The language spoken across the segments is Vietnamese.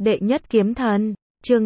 Đệ nhất kiếm thần, chương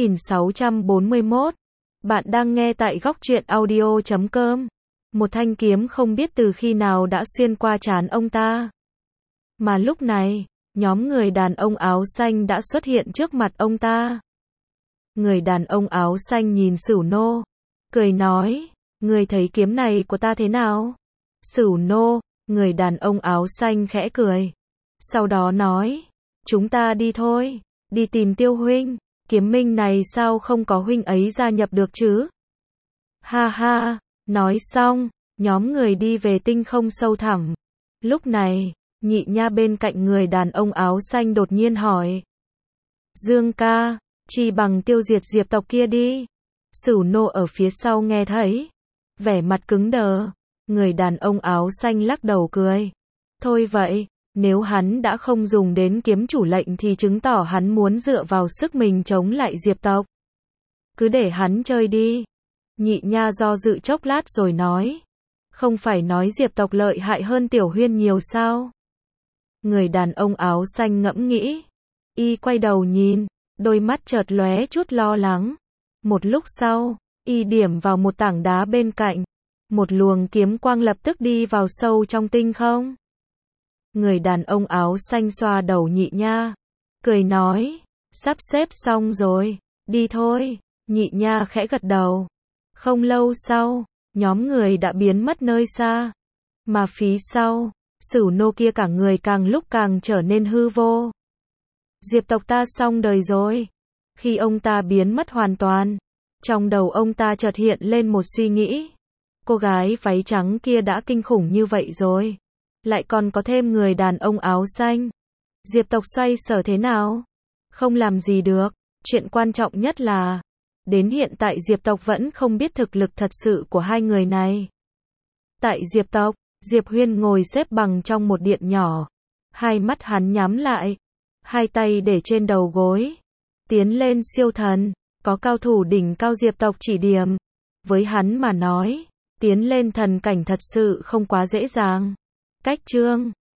6641. Bạn đang nghe tại góc truyện audio.com. Một thanh kiếm không biết từ khi nào đã xuyên qua trán ông ta. Mà lúc này, nhóm người đàn ông áo xanh đã xuất hiện trước mặt ông ta. Người đàn ông áo xanh nhìn Sửu Nô, cười nói, người thấy kiếm này của ta thế nào? Sửu Nô, người đàn ông áo xanh khẽ cười. Sau đó nói, chúng ta đi thôi, đi tìm Tiêu huynh, kiếm minh này sao không có huynh ấy gia nhập được chứ? Ha ha, nói xong, nhóm người đi về tinh không sâu thẳm. Lúc này, Nhị Nha bên cạnh người đàn ông áo xanh đột nhiên hỏi. Dương ca, chi bằng tiêu diệt diệp tộc kia đi. Sửu Nô ở phía sau nghe thấy, vẻ mặt cứng đờ. Người đàn ông áo xanh lắc đầu cười. Thôi vậy, nếu hắn đã không dùng đến kiếm chủ lệnh thì chứng tỏ hắn muốn dựa vào sức mình chống lại diệp tộc. Cứ để hắn chơi đi. Nhị Nha do dự chốc lát rồi nói. Không phải nói diệp tộc lợi hại hơn Tiểu Huyên nhiều sao? Người đàn ông áo xanh ngẫm nghĩ. Y quay đầu nhìn, đôi mắt chợt lóe chút lo lắng. Một lúc sau, Y điểm vào một tảng đá bên cạnh. Một luồng kiếm quang lập tức đi vào sâu trong tinh không. Người đàn ông áo xanh xoa đầu Nhị Nha, cười nói, sắp xếp xong rồi, đi thôi. Nhị Nha khẽ gật đầu. Không lâu sau, nhóm người đã biến mất nơi xa. Mà phía sau, Sửu Nô kia cả người càng lúc càng trở nên hư vô. Diệp tộc ta xong đời rồi. Khi ông ta biến mất hoàn toàn, trong đầu ông ta chợt hiện lên một suy nghĩ. Cô gái váy trắng kia đã kinh khủng như vậy rồi, lại còn có thêm người đàn ông áo xanh. Diệp tộc xoay sở thế nào? Không làm gì được. Chuyện quan trọng nhất là, đến hiện tại Diệp tộc vẫn không biết thực lực thật sự của hai người này. Tại Diệp tộc, Diệp Huyên ngồi xếp bằng trong một điện nhỏ. Hai mắt hắn nhắm lại, hai tay để trên đầu gối. Tiến lên siêu thần, có cao thủ đỉnh cao Diệp tộc chỉ điểm. Với hắn mà nói, tiến lên thần cảnh thật sự không quá dễ dàng. Cách chương